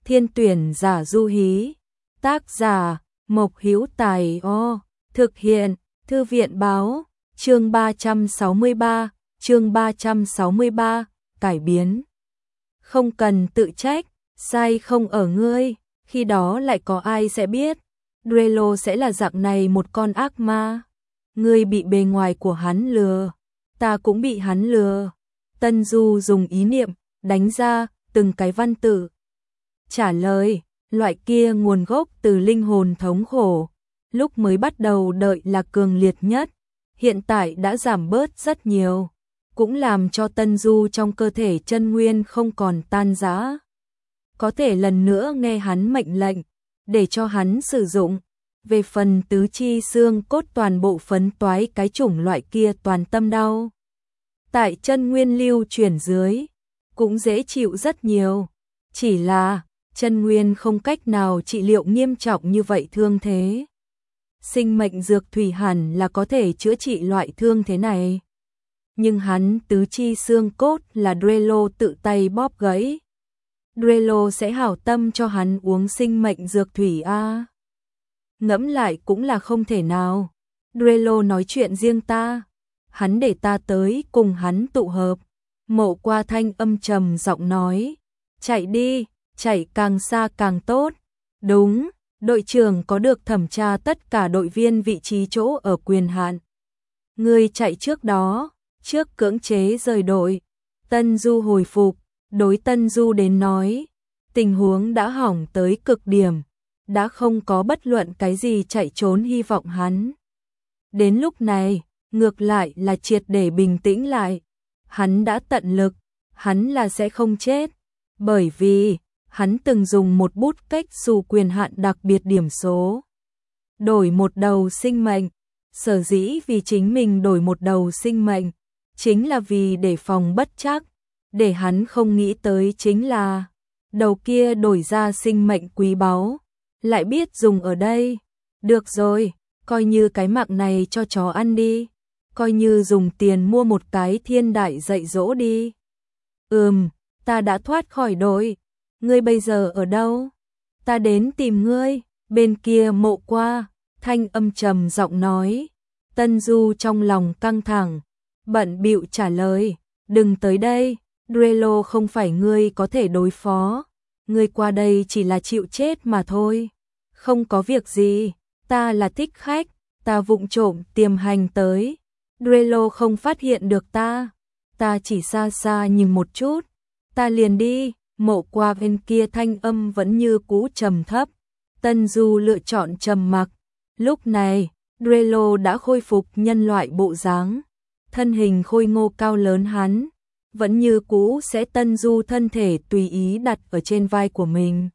Thiên tuyển giả du hí. Tác giả Mộc Hữu Tài. Thực hiện Thư viện báo. Chương 363, cải biến. Không cần tự trách, sai không ở ngươi, khi đó lại có ai sẽ biết. Drello sẽ là dạng này một con ác ma. Ngươi bị bề ngoài của hắn lừa, ta cũng bị hắn lừa. Tân Du dùng ý niệm đánh ra từng cái văn tự. Trả lời, loại kia nguồn gốc từ linh hồn thống khổ, lúc mới bắt đầu đợi là cường liệt nhất, hiện tại đã giảm bớt rất nhiều, cũng làm cho Tân Du trong cơ thể chân nguyên không còn tan rã. Có thể lần nữa nghe hắn mệnh lệnh, để cho hắn sử dụng. Về phần tứ chi xương cốt toàn bộ phấn toái cái chủng loại kia toàn tâm đau. Tại chân nguyên lưu chuyển dưới, cũng dễ chịu rất nhiều. Chỉ là, chân nguyên không cách nào trị liệu nghiêm trọng như vậy thương thế. Sinh mệnh dược thủy hẳn là có thể chữa trị loại thương thế này. Nhưng hắn tứ chi xương cốt là Drello tự tay bóp gãy. Drello sẽ hảo tâm cho hắn uống sinh mệnh dược thủy a? Ngẫm lại cũng là không thể nào. Drello nói chuyện riêng ta, hắn để ta tới cùng hắn tụ hợp. Mộ Qua thanh âm trầm giọng nói, chạy đi, chạy càng xa càng tốt. Đúng, đội trưởng có được thẩm tra tất cả đội viên vị trí chỗ ở quyền hạn. Ngươi chạy trước đó, trước cưỡng chế rời đội. Tân Du hồi phục, đối Tân Du đến nói, tình huống đã hỏng tới cực điểm, đã không có bất luận cái gì chạy trốn hy vọng hắn. Đến lúc này, ngược lại là triệt để bình tĩnh lại. Hắn đã tận lực, hắn là sẽ không chết, bởi vì hắn từng dùng một bút cách xù quyền hạn đặc biệt điểm số. Đổi một đầu sinh mệnh, sở dĩ vì chính mình đổi một đầu sinh mệnh, chính là vì để phòng bất trắc, để hắn không nghĩ tới chính là, đầu kia đổi ra sinh mệnh quý báu, lại biết dùng ở đây. Được rồi, coi như cái mạng này cho chó ăn đi, coi như dùng tiền mua một cái thiên đại dạy dỗ đi. Ta đã thoát khỏi đội. Ngươi bây giờ ở đâu? Ta đến tìm ngươi. Bên kia Mộ Qua, thanh âm trầm giọng nói. Tân Du trong lòng căng thẳng, bận bịu trả lời, đừng tới đây, Drello không phải ngươi có thể đối phó. Ngươi qua đây chỉ là chịu chết mà thôi. Không có việc gì, ta là thích khách, ta vụng trộm tiềm hành tới. Drello không phát hiện được ta chỉ xa xa nhìn một chút, ta liền đi. Mộ Qua bên kia thanh âm vẫn như cũ trầm thấp. Tân Du lựa chọn trầm mặc. Lúc này, Drello đã khôi phục nhân loại bộ dáng, thân hình khôi ngô cao lớn hắn, vẫn như cũ sẽ Tân Du thân thể tùy ý đặt ở trên vai của mình.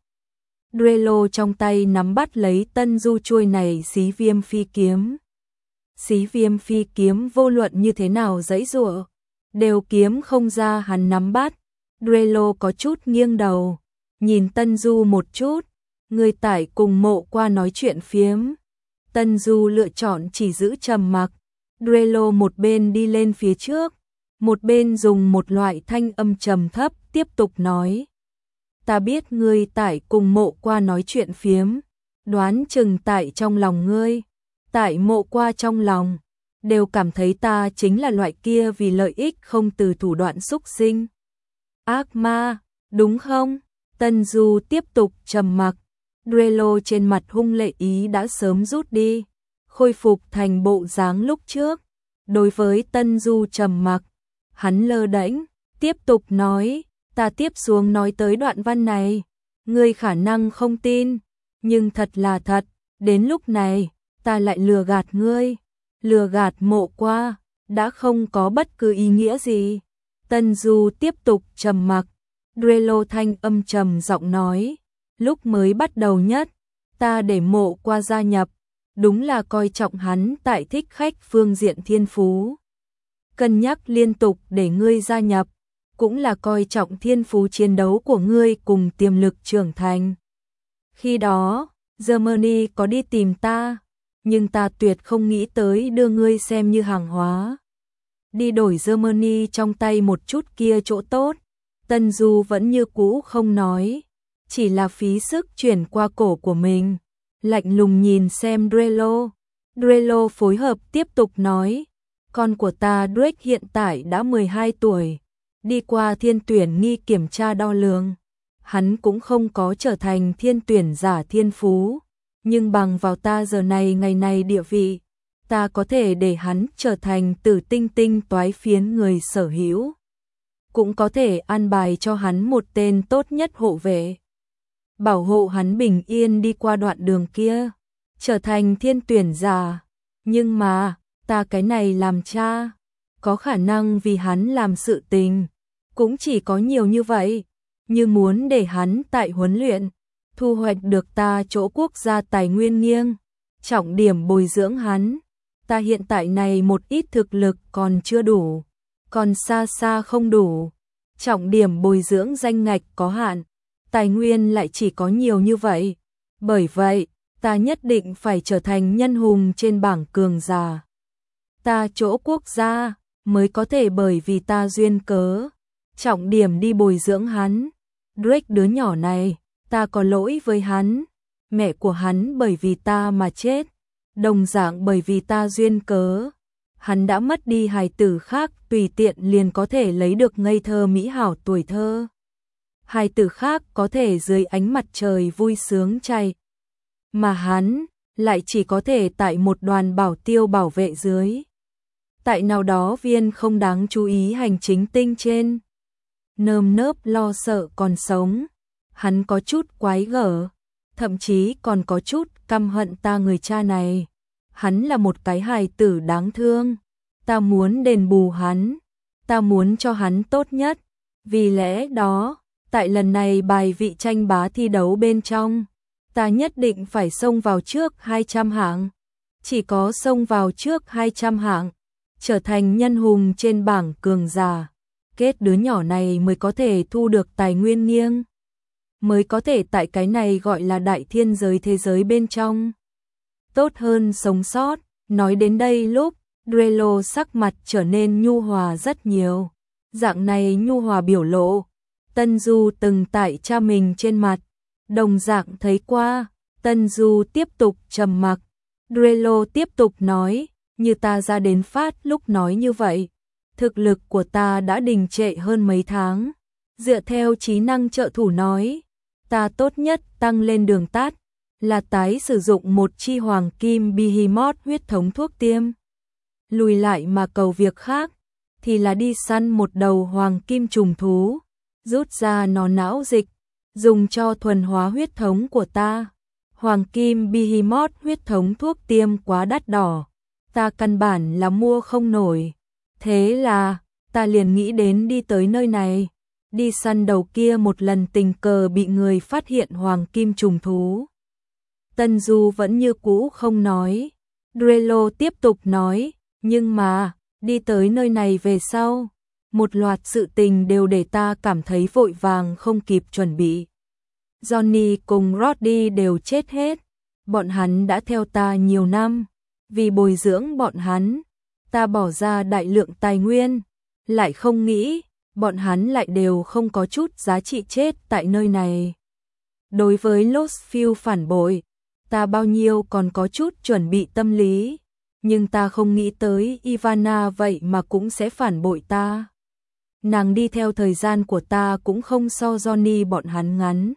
Drello trong tay nắm bắt lấy Tân Du chuôi này xí viêm phi kiếm. Xí viêm phi kiếm vô luận như thế nào giãy giụa, đều kiếm không ra hắn nắm bắt. Drello có chút nghiêng đầu, nhìn Tân Du một chút, người tải cùng Mộ Qua nói chuyện phiếm. Tân Du lựa chọn chỉ giữ trầm mặc. Drello một bên đi lên phía trước, một bên dùng một loại thanh âm trầm thấp tiếp tục nói. Ta biết ngươi tải cùng Mộ Qua nói chuyện phiếm, đoán chừng tại trong lòng ngươi, tại Mộ Qua trong lòng, đều cảm thấy ta chính là loại kia vì lợi ích không từ thủ đoạn xúc sinh. Ác ma, đúng không? Tân Du tiếp tục trầm mặc. Drello trên mặt hung lệ ý đã sớm rút đi, khôi phục thành bộ dáng lúc trước. Đối với Tân Du trầm mặc, hắn lơ đễnh, tiếp tục nói, ta tiếp xuống nói tới đoạn văn này, ngươi khả năng không tin, nhưng thật là thật, đến lúc này, ta lại lừa gạt ngươi, lừa gạt Mộ Qua, đã không có bất cứ ý nghĩa gì. Tân Du tiếp tục trầm mặc. Drello thanh âm trầm giọng nói, lúc mới bắt đầu nhất, ta để Mộ Qua gia nhập, đúng là coi trọng hắn tại thích khách phương diện thiên phú. Cân nhắc liên tục để ngươi gia nhập, cũng là coi trọng thiên phú chiến đấu của ngươi cùng tiềm lực trưởng thành. Khi đó, Germany có đi tìm ta, nhưng ta tuyệt không nghĩ tới đưa ngươi xem như hàng hóa. Đi đổi Germany trong tay một chút kia chỗ tốt. Tân Du vẫn như cũ không nói. chỉ là phí sức chuyển qua cổ của mình. Lạnh lùng nhìn xem Drello. Drello phối hợp tiếp tục nói, con của ta Drake hiện tại đã 12 tuổi, đi qua thiên tuyển nghi kiểm tra đo lường. Hắn cũng không có trở thành thiên tuyển giả thiên phú, nhưng bằng vào ta giờ này ngày này địa vị, ta có thể để hắn trở thành tử tinh tinh toái phiến người sở hữu. Cũng có thể an bài cho hắn một tên tốt nhất hộ vệ, bảo hộ hắn bình yên đi qua đoạn đường kia, trở thành thiên tuyển giả. Nhưng mà, ta cái này làm cha, có khả năng vì hắn làm sự tình, cũng chỉ có nhiều như vậy, như muốn để hắn tại huấn luyện, thu hoạch được ta chỗ quốc gia tài nguyên nghiêng, trọng điểm bồi dưỡng hắn. Ta hiện tại này một ít thực lực còn chưa đủ, còn xa xa không đủ, trọng điểm bồi dưỡng danh ngạch có hạn, tài nguyên lại chỉ có nhiều như vậy. Bởi vậy, ta nhất định phải trở thành nhân hùng trên bảng cường giả. Ta chỗ quốc gia mới có thể bởi vì ta duyên cớ, trọng điểm đi bồi dưỡng hắn. Drake đứa nhỏ này, ta có lỗi với hắn, mẹ của hắn bởi vì ta mà chết, đồng dạng bởi vì ta duyên cớ. Hắn đã mất đi hài tử khác tùy tiện liền có thể lấy được ngây thơ mỹ hảo tuổi thơ. Hài tử khác có thể dưới ánh mặt trời vui sướng chay, mà hắn lại chỉ có thể tại một đoàn bảo tiêu bảo vệ dưới, tại nào đó viên không đáng chú ý hành chính tinh trên, nơm nớp lo sợ còn sống. Hắn có chút quái gở, thậm chí còn có chút căm hận ta người cha này. Hắn là một cái hài tử đáng thương, ta muốn đền bù hắn, ta muốn cho hắn tốt nhất. Vì lẽ đó, tại lần này bài vị tranh bá thi đấu bên trong, ta nhất định phải xông vào trước 200 hạng. Chỉ có xông vào trước 200 hạng, trở thành nhân hùng trên bảng cường giả, kết đứa nhỏ này mới có thể thu được tài nguyên nghiêng, mới có thể tại cái này gọi là đại thiên giới thế giới bên trong tốt hơn sống sót. Nói đến đây lúc Drello sắc mặt trở nên nhu hòa rất nhiều. Dạng này nhu hòa biểu lộ, Tân Du từng tại cha mình trên mặt, đồng dạng thấy qua. Tân Du tiếp tục trầm mặc. Drello tiếp tục nói, như ta ra đến phát lúc nói như vậy, thực lực của ta đã đình trệ hơn mấy tháng. Dựa theo trí năng trợ thủ nói, ta tốt nhất tăng lên đường tắt là tái sử dụng một chi hoàng kim behemoth huyết thống thuốc tiêm. Lùi lại mà cầu việc khác, thì là đi săn một đầu hoàng kim trùng thú, rút ra nó não dịch, dùng cho thuần hóa huyết thống của ta. Hoàng kim behemoth huyết thống thuốc tiêm quá đắt đỏ, ta căn bản là mua không nổi. Thế là, ta liền nghĩ đến đi tới nơi này, đi săn đầu kia một lần tình cờ bị người phát hiện hoàng kim trùng thú. Tân Du vẫn như cũ không nói. Drello tiếp tục nói, nhưng mà, đi tới nơi này về sau, một loạt sự tình đều để ta cảm thấy vội vàng không kịp chuẩn bị. Johnny cùng Roddy đều chết hết, bọn hắn đã theo ta nhiều năm, vì bồi dưỡng bọn hắn, ta bỏ ra đại lượng tài nguyên, lại không nghĩ, bọn hắn lại đều không có chút giá trị chết tại nơi này. Đối với Lostfield phản bội, ta bao nhiêu còn có chút chuẩn bị tâm lý, nhưng ta không nghĩ tới Ivana vậy mà cũng sẽ phản bội ta. Nàng đi theo thời gian của ta cũng không so Johnny bọn hắn ngắn.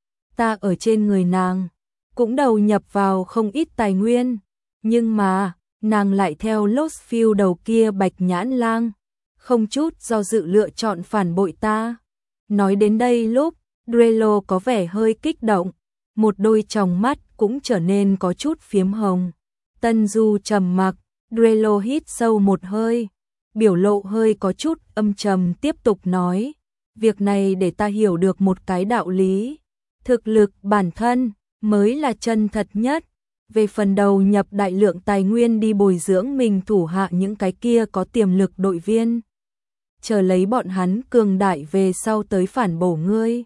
Ta ở trên người nàng, cũng đầu nhập vào không ít tài nguyên, nhưng mà, nàng lại theo Lostfield đầu kia bạch nhãn lang, không chút do dự lựa chọn phản bội ta. Nói đến đây lúc, Drello có vẻ hơi kích động, một đôi tròng mắt cũng trở nên có chút phiếm hồng. Tân Du trầm mặc, Drello hít sâu một hơi, biểu lộ hơi có chút âm trầm tiếp tục nói, việc này để ta hiểu được một cái đạo lý, thực lực bản thân mới là chân thật nhất. Về phần đầu nhập đại lượng tài nguyên đi bồi dưỡng mình thủ hạ những cái kia có tiềm lực đội viên, chờ lấy bọn hắn cường đại về sau tới phản bổ ngươi.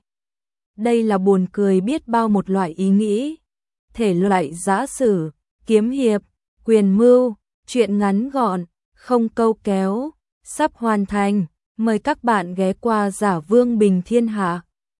Đây là buồn cười biết bao một loại ý nghĩ. Thể loại giã sử, kiếm hiệp, quyền mưu, truyện ngắn gọn, không câu kéo, sắp hoàn thành. Mời các bạn ghé qua Giả Vương Bình Thiên Hạ.